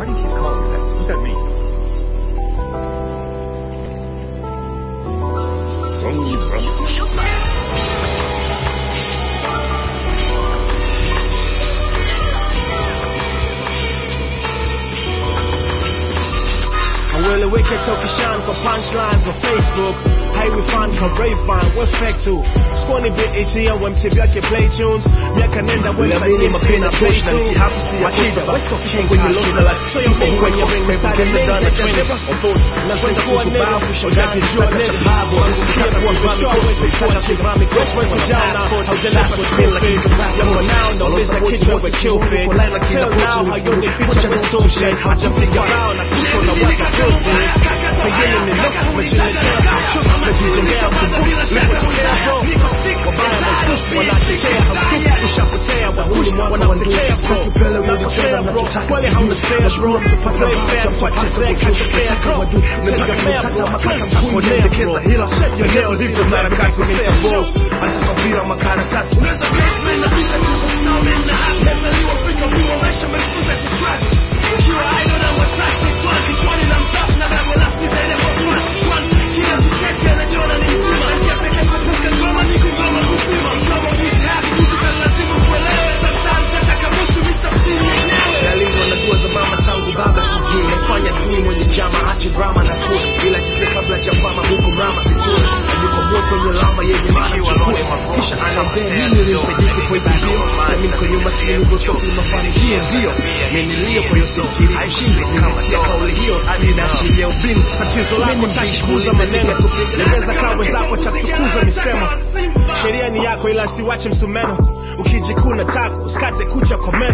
you keep calling me that? What's that mean? Weke tokishan kwa punchlines on Facebook. Hey, we find kwa Rayvine, we fake too. Squani bit itchy and wemchi vyake play tunes. Miaka nenda website mapena play tunes. Makida, weso king when you lost the life. So you make when you ring, we started names like a zero. Or thoughts, naswenda kusubabu, ujati jua nenda. Kia kuwa bishwa, wezi kuwa chivami. Which was for jana, haujana was real face. Yako now, no lisa kichwa we kill fit. Till now, how you need feature with stone shit. Hajapiga round, na kuto na what's a good thing. Pengine ni nusu majinetera kuchuka majijengea kubu lipotokea bro wabaya mazufu wanatetea hautupu ushapotea wahuni wanatetea bro nakosea bro kweli hauna spare bro play fair kwa chezea kachokea bro tegemea bro press kuponea bro check leo lipo harakati nitabro hata kwa bila makaratasi unaweza basement na bila tukusome na hasa liwa fika viwa maisha mefuza kufradi ukiwa idol na watashi tuwa kichwani na msafu na dago lafu nisaide kwa kwa kila kicheche anajiona ni mzima njia peke kufuka ngoma ni kugoma kupima kama bizi haki muzika lazima kuelewe sometimes hata kamusu Mr. Sini mwenyewe nalingo na dua za mama tangu baba sijui nafanya dui mwenye jama achi drama na kuda ila kizia kabla jafama huku rama sijui yuko mwe kwenye lama yenye maana chukua kisha anambea mimi limfediki kwa hizi mbio sami mko nyuma sini ugosofi mafanikio ndio menilio kwa yoso ili kushinda zingatia kauli hiyo inaashiria ubingu tatizo lako chakikuza maneno legeza kawe zako chatukuza misemo sheria ni yako ila siwache msumeno ukijikuna tako usikate kucha kwa meno